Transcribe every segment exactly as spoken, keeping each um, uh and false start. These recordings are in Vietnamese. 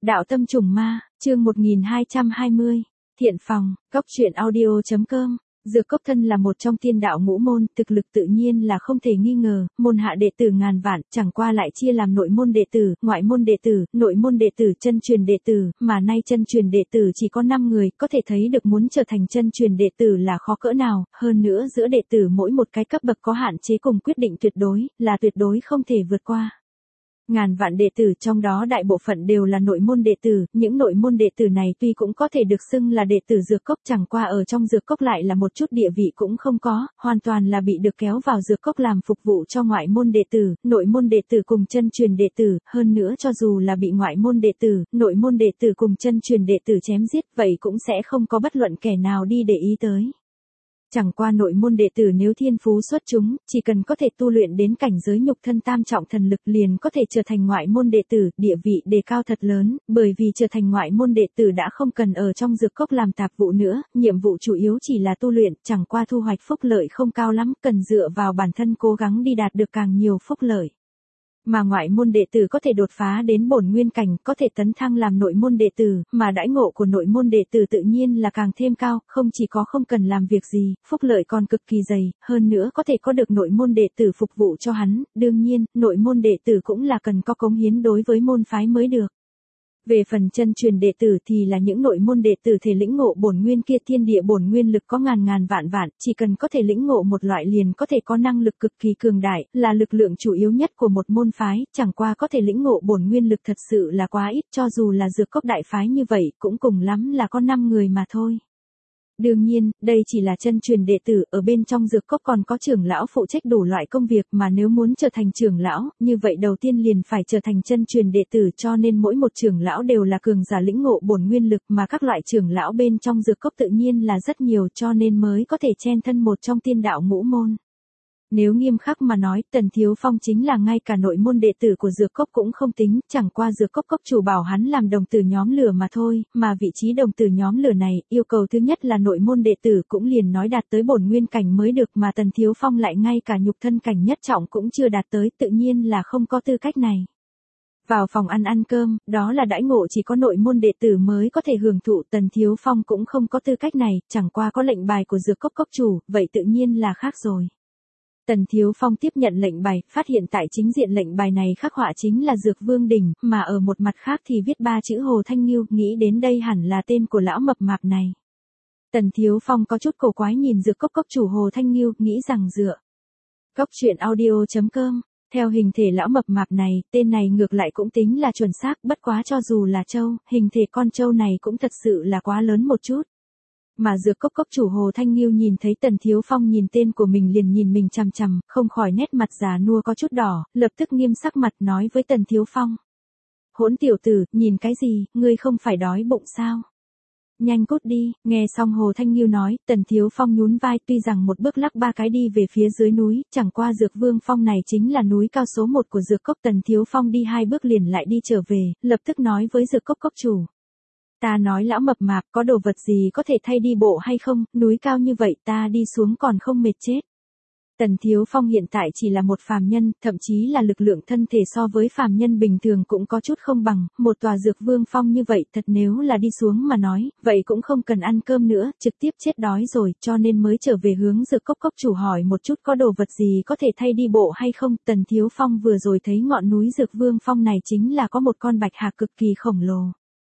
Đạo tâm trùng ma, chương một nghìn hai trăm hai mươi. Thiện phòng, góc truyện audio chấm com. Dược Cốc thân là một trong tiên đạo ngũ môn, thực lực tự nhiên là không thể nghi ngờ, môn hạ đệ tử ngàn vạn, chẳng qua lại chia làm nội môn đệ tử, ngoại môn đệ tử, nội môn đệ tử, chân truyền đệ tử, mà nay chân truyền đệ tử chỉ có năm người, có thể thấy được muốn trở thành chân truyền đệ tử là khó cỡ nào, hơn nữa giữa đệ tử mỗi một cái cấp bậc có hạn chế cùng quyết định tuyệt đối, là tuyệt đối không thể vượt qua. Ngàn vạn đệ tử trong đó đại bộ phận đều là nội môn đệ tử, những nội môn đệ tử này tuy cũng có thể được xưng là đệ tử Dược Cốc, chẳng qua ở trong Dược Cốc lại là một chút địa vị cũng không có, hoàn toàn là bị được kéo vào Dược Cốc làm phục vụ cho ngoại môn đệ tử, nội môn đệ tử cùng chân truyền đệ tử, hơn nữa cho dù là bị ngoại môn đệ tử, nội môn đệ tử cùng chân truyền đệ tử chém giết, vậy cũng sẽ không có bất luận kẻ nào đi để ý tới. Chẳng qua nội môn đệ tử nếu thiên phú xuất chúng, chỉ cần có thể tu luyện đến cảnh giới nhục thân tam trọng thần lực liền có thể trở thành ngoại môn đệ tử, địa vị đề cao thật lớn, bởi vì trở thành ngoại môn đệ tử đã không cần ở trong Dược Cốc làm tạp vụ nữa, nhiệm vụ chủ yếu chỉ là tu luyện, chẳng qua thu hoạch phúc lợi không cao lắm, cần dựa vào bản thân cố gắng đi đạt được càng nhiều phúc lợi. Mà ngoại môn đệ tử có thể đột phá đến bổn nguyên cảnh, có thể tấn thăng làm nội môn đệ tử, mà đãi ngộ của nội môn đệ tử tự nhiên là càng thêm cao, không chỉ có không cần làm việc gì, phúc lợi còn cực kỳ dày, hơn nữa có thể có được nội môn đệ tử phục vụ cho hắn, đương nhiên, nội môn đệ tử cũng là cần có cống hiến đối với môn phái mới được. Về phần chân truyền đệ tử thì là những nội môn đệ tử thể lĩnh ngộ bổn nguyên kia, thiên địa bổn nguyên lực có ngàn ngàn vạn vạn, chỉ cần có thể lĩnh ngộ một loại liền có thể có năng lực cực kỳ cường đại, là lực lượng chủ yếu nhất của một môn phái, chẳng qua có thể lĩnh ngộ bổn nguyên lực thật sự là quá ít, cho dù là Dược Cốc đại phái như vậy, cũng cùng lắm là có năm người mà thôi. Đương nhiên, đây chỉ là chân truyền đệ tử, ở bên trong Dược Cốc còn có trưởng lão phụ trách đủ loại công việc, mà nếu muốn trở thành trưởng lão, như vậy đầu tiên liền phải trở thành chân truyền đệ tử, cho nên mỗi một trưởng lão đều là cường giả lĩnh ngộ bổn nguyên lực, mà các loại trưởng lão bên trong Dược Cốc tự nhiên là rất nhiều, cho nên mới có thể chen thân một trong tiên đạo ngũ môn. Nếu nghiêm khắc mà nói, Tần Thiếu Phong chính là ngay cả nội môn đệ tử của Dược Cốc cũng không tính, chẳng qua Dược Cốc cốc chủ bảo hắn làm đồng tử nhóm lửa mà thôi, mà vị trí đồng tử nhóm lửa này, yêu cầu thứ nhất là nội môn đệ tử cũng liền nói đạt tới bổn nguyên cảnh mới được, mà Tần Thiếu Phong lại ngay cả nhục thân cảnh nhất trọng cũng chưa đạt tới, tự nhiên là không có tư cách này. Vào phòng ăn ăn cơm, đó là đãi ngộ chỉ có nội môn đệ tử mới có thể hưởng thụ, Tần Thiếu Phong cũng không có tư cách này, chẳng qua có lệnh bài của Dược Cốc cốc chủ, vậy tự nhiên là khác rồi. Tần Thiếu Phong tiếp nhận lệnh bài, phát hiện tại chính diện lệnh bài này khắc họa chính là Dược Vương Đỉnh, mà ở một mặt khác thì viết ba chữ Hồ Thanh Nghiêu, nghĩ đến đây hẳn là tên của lão mập mạp này. Tần Thiếu Phong có chút cổ quái nhìn Dược Cốc cốc chủ Hồ Thanh Nghiêu, nghĩ rằng dựa. Góc truyện audio chấm com. Theo hình thể lão mập mạp này, tên này ngược lại cũng tính là chuẩn xác, bất quá cho dù là trâu, hình thể con trâu này cũng thật sự là quá lớn một chút. Mà Dược Cốc cốc chủ Hồ Thanh Nghiêu nhìn thấy Tần Thiếu Phong nhìn tên của mình liền nhìn mình chằm chằm, không khỏi nét mặt già nua có chút đỏ, lập tức nghiêm sắc mặt nói với Tần Thiếu Phong. Hỗn tiểu tử, nhìn cái gì, ngươi không phải đói bụng sao? Nhanh cút đi, nghe xong Hồ Thanh Nghiêu nói, Tần Thiếu Phong nhún vai, tuy rằng một bước lắc ba cái đi về phía dưới núi, chẳng qua Dược Vương Phong này chính là núi cao số một của Dược Cốc, Tần Thiếu Phong đi hai bước liền lại đi trở về, lập tức nói với Dược Cốc cốc chủ. Ta nói lão mập mạp, có đồ vật gì có thể thay đi bộ hay không, núi cao như vậy ta đi xuống còn không mệt chết. Tần Thiếu Phong hiện tại chỉ là một phàm nhân, thậm chí là lực lượng thân thể so với phàm nhân bình thường cũng có chút không bằng, một tòa Dược Vương Phong như vậy thật nếu là đi xuống mà nói, vậy cũng không cần ăn cơm nữa, trực tiếp chết đói rồi, cho nên mới trở về hướng Dược Cốc cốc chủ hỏi một chút có đồ vật gì có thể thay đi bộ hay không. Tần Thiếu Phong vừa rồi thấy ngọn núi Dược Vương Phong này chính là có một con bạch hạc cực kỳ khổng lồ.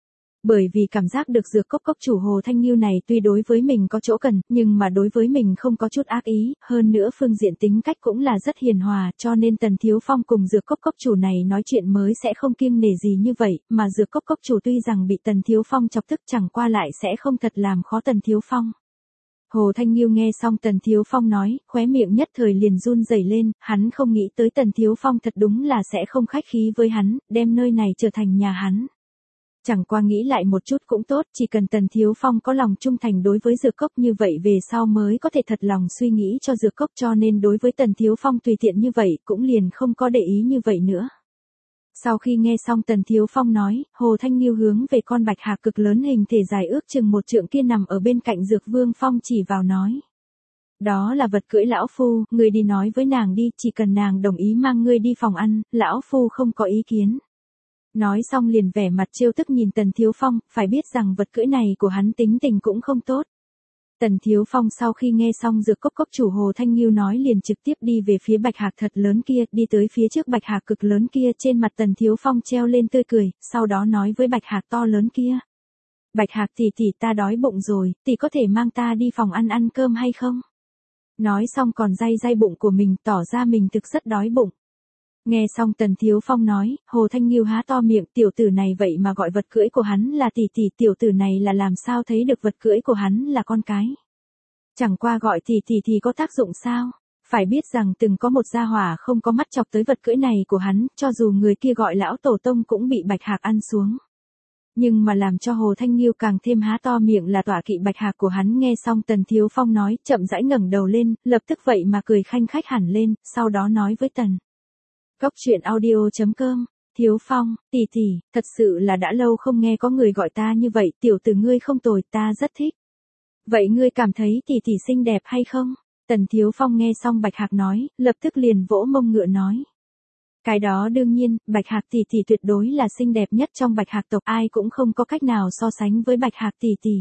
Bởi vì cảm giác được Dược Cốc cốc chủ Hồ Thanh Nghiêu này tuy đối với mình có chỗ cần, nhưng mà đối với mình không có chút ác ý, hơn nữa phương diện tính cách cũng là rất hiền hòa, cho nên Tần Thiếu Phong cùng Dược Cốc cốc chủ này nói chuyện mới sẽ không kiêng nể gì như vậy, mà Dược Cốc cốc chủ tuy rằng bị Tần Thiếu Phong chọc tức chẳng qua lại sẽ không thật làm khó Tần Thiếu Phong. Hồ Thanh Nghiêu nghe xong Tần Thiếu Phong nói, khóe miệng nhất thời liền run rẩy lên, hắn không nghĩ tới Tần Thiếu Phong thật đúng là sẽ không khách khí với hắn, đem nơi này trở thành nhà hắn. Chẳng qua nghĩ lại một chút cũng tốt, chỉ cần Tần Thiếu Phong có lòng trung thành đối với Dược Cốc như vậy về sau mới có thể thật lòng suy nghĩ cho Dược Cốc, cho nên đối với Tần Thiếu Phong tùy tiện như vậy cũng liền không có để ý như vậy nữa. Sau khi nghe xong Tần Thiếu Phong nói, Hồ Thanh Nghiêu hướng về con bạch hạc cực lớn hình thể dài ước chừng một trượng kia nằm ở bên cạnh Dược Vương Phong chỉ vào nói. Đó là vật cưỡi lão phu, ngươi đi nói với nàng đi, chỉ cần nàng đồng ý mang ngươi đi phòng ăn, lão phu không có ý kiến. Nói xong liền vẻ mặt trêu tức nhìn Tần Thiếu Phong, phải biết rằng vật cưỡi này của hắn tính tình cũng không tốt. Tần Thiếu Phong sau khi nghe xong Dược Cốc cốc chủ Hồ Thanh Nghiêu nói liền trực tiếp đi về phía bạch hạc thật lớn kia, đi tới phía trước bạch hạc cực lớn kia, trên mặt Tần Thiếu Phong treo lên tươi cười, sau đó nói với bạch hạc to lớn kia. Bạch hạc tỷ tỷ, ta đói bụng rồi, tỷ có thể mang ta đi phòng ăn ăn cơm hay không? Nói xong còn day day bụng của mình, tỏ ra mình thực rất đói bụng. Nghe xong Tần Thiếu Phong nói, Hồ Thanh Nghiêu há to miệng, tiểu tử này vậy mà gọi vật cưỡi của hắn là tỷ tỷ, tiểu tử này là làm sao thấy được vật cưỡi của hắn là con cái. Chẳng qua gọi tỷ tỷ thì có tác dụng sao? Phải biết rằng từng có một gia hỏa không có mắt chọc tới vật cưỡi này của hắn, cho dù người kia gọi lão tổ tông cũng bị bạch hạc ăn xuống. Nhưng mà làm cho Hồ Thanh Nghiêu càng thêm há to miệng là tọa kỵ bạch hạc của hắn. Nghe xong Tần Thiếu Phong nói, chậm rãi ngẩng đầu lên, lập tức vậy mà cười khanh khách hẳn lên, sau đó nói với Tần. Cốc truyện audio chấm com, Thiếu Phong, tỷ tỷ, thật sự là đã lâu không nghe có người gọi ta như vậy, tiểu tử ngươi không tồi, ta rất thích. Vậy ngươi cảm thấy tỷ tỷ xinh đẹp hay không? Tần Thiếu Phong nghe xong bạch hạc nói, lập tức liền vỗ mông ngựa nói. Cái đó đương nhiên, bạch hạc tỷ tỷ tuyệt đối là xinh đẹp nhất trong bạch hạc tộc, ai cũng không có cách nào so sánh với bạch hạc tỷ tỷ.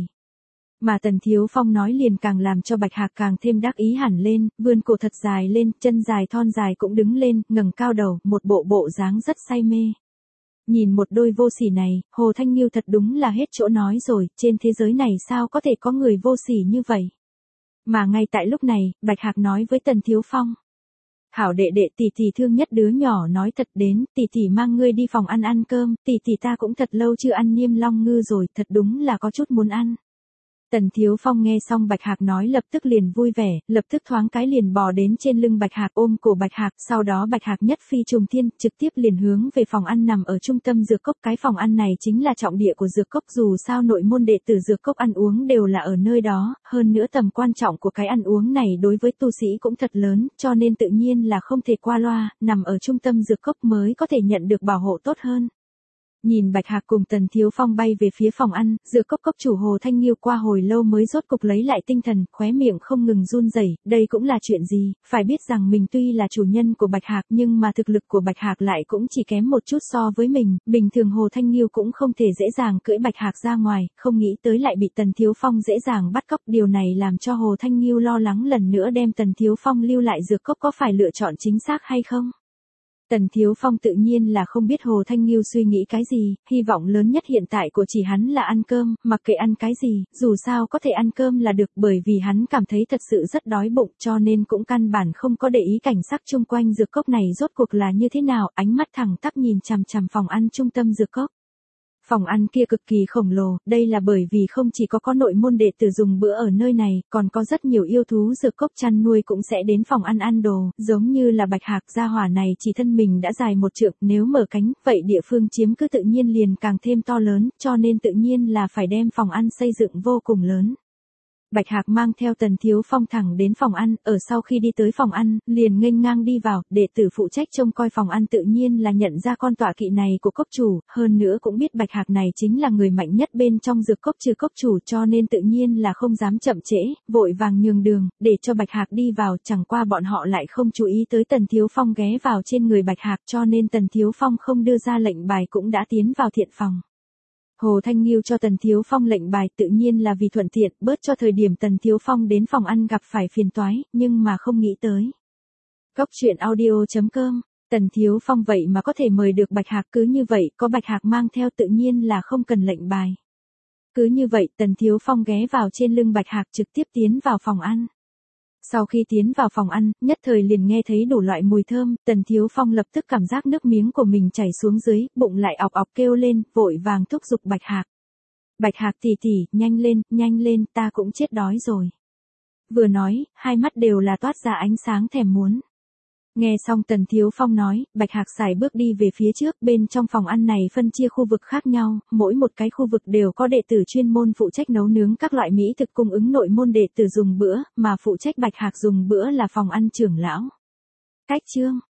Mà Tần Thiếu Phong nói liền càng làm cho bạch hạc càng thêm đắc ý hẳn lên, vươn cổ thật dài lên, chân dài thon dài cũng đứng lên, ngẩng cao đầu, một bộ bộ dáng rất say mê. Nhìn một đôi vô sỉ này, Hồ Thanh Nghiêu thật đúng là hết chỗ nói rồi, trên thế giới này sao có thể có người vô sỉ như vậy. Mà ngay tại lúc này, bạch hạc nói với Tần Thiếu Phong. Hảo đệ đệ, tỷ tỷ thương nhất đứa nhỏ nói thật đến, tỷ tỷ mang ngươi đi phòng ăn ăn cơm, tỷ tỷ ta cũng thật lâu chưa ăn niêm long ngư rồi, thật đúng là có chút muốn ăn. Tần Thiếu Phong nghe xong bạch hạc nói lập tức liền vui vẻ, lập tức thoáng cái liền bò đến trên lưng bạch hạc ôm cổ bạch hạc, sau đó bạch hạc nhất phi trùng thiên, trực tiếp liền hướng về phòng ăn nằm ở trung tâm Dược Cốc. Cái phòng ăn này chính là trọng địa của Dược Cốc, dù sao nội môn đệ tử Dược Cốc ăn uống đều là ở nơi đó, hơn nữa tầm quan trọng của cái ăn uống này đối với tu sĩ cũng thật lớn, cho nên tự nhiên là không thể qua loa, nằm ở trung tâm Dược Cốc mới có thể nhận được bảo hộ tốt hơn. Nhìn bạch hạc cùng Tần Thiếu Phong bay về phía phòng ăn, Dược Cốc cốc chủ Hồ Thanh Nghiêu qua hồi lâu mới rốt cục lấy lại tinh thần, khóe miệng không ngừng run rẩy. Đây cũng là chuyện gì, phải biết rằng mình tuy là chủ nhân của bạch hạc nhưng mà thực lực của bạch hạc lại cũng chỉ kém một chút so với mình, bình thường Hồ Thanh Nghiêu cũng không thể dễ dàng cưỡi bạch hạc ra ngoài, không nghĩ tới lại bị Tần Thiếu Phong dễ dàng bắt cóc. Điều này làm cho Hồ Thanh Nghiêu lo lắng lần nữa đem Tần Thiếu Phong lưu lại Dược Cốc có phải lựa chọn chính xác hay không. Tần Thiếu Phong tự nhiên là không biết Hồ Thanh Nghiêu suy nghĩ cái gì, hy vọng lớn nhất hiện tại của chỉ hắn là ăn cơm, mặc kệ ăn cái gì, dù sao có thể ăn cơm là được, bởi vì hắn cảm thấy thật sự rất đói bụng, cho nên cũng căn bản không có để ý cảnh sắc chung quanh Dược Cốc này rốt cuộc là như thế nào, ánh mắt thẳng tắp nhìn chằm chằm phòng ăn trung tâm Dược Cốc. Phòng ăn kia cực kỳ khổng lồ, đây là bởi vì không chỉ có có nội môn đệ tử dùng bữa ở nơi này, còn có rất nhiều yêu thú Dược Cốc chăn nuôi cũng sẽ đến phòng ăn ăn đồ, giống như là bạch hạc gia hỏa này chỉ thân mình đã dài một trượng, nếu mở cánh, vậy địa phương chiếm cứ tự nhiên liền càng thêm to lớn, cho nên tự nhiên là phải đem phòng ăn xây dựng vô cùng lớn. Bạch Hạc mang theo Tần Thiếu Phong thẳng đến phòng ăn, ở sau khi đi tới phòng ăn, liền nghênh ngang đi vào, đệ tử phụ trách trông coi phòng ăn tự nhiên là nhận ra con tọa kỵ này của cốc chủ, hơn nữa cũng biết Bạch Hạc này chính là người mạnh nhất bên trong Dược Cốc trừ cốc chủ, cho nên tự nhiên là không dám chậm trễ, vội vàng nhường đường, để cho Bạch Hạc đi vào, chẳng qua bọn họ lại không chú ý tới Tần Thiếu Phong ghé vào trên người Bạch Hạc, cho nên Tần Thiếu Phong không đưa ra lệnh bài cũng đã tiến vào thiện phòng. Hồ Thanh Nghiêu cho Tần Thiếu Phong lệnh bài tự nhiên là vì thuận tiện, bớt cho thời điểm Tần Thiếu Phong đến phòng ăn gặp phải phiền toái, nhưng mà không nghĩ tới. Cốc truyện audio chấm com, Tần Thiếu Phong vậy mà có thể mời được Bạch Hạc, cứ như vậy, có Bạch Hạc mang theo tự nhiên là không cần lệnh bài. Cứ như vậy, Tần Thiếu Phong ghé vào trên lưng Bạch Hạc trực tiếp tiến vào phòng ăn. Sau khi tiến vào phòng ăn, nhất thời liền nghe thấy đủ loại mùi thơm, Tần Thiếu Phong lập tức cảm giác nước miếng của mình chảy xuống dưới, bụng lại ọc ọc kêu lên, vội vàng thúc giục Bạch Hạc. Bạch Hạc tỷ tỷ, nhanh lên, nhanh lên, ta cũng chết đói rồi. Vừa nói, hai mắt đều là toát ra ánh sáng thèm muốn. Nghe xong Tần Thiếu Phong nói, Bạch Hạc sải bước đi về phía trước, bên trong phòng ăn này phân chia khu vực khác nhau, mỗi một cái khu vực đều có đệ tử chuyên môn phụ trách nấu nướng các loại mỹ thực cung ứng nội môn đệ tử dùng bữa, mà phụ trách Bạch Hạc dùng bữa là phòng ăn trưởng lão. Cách chương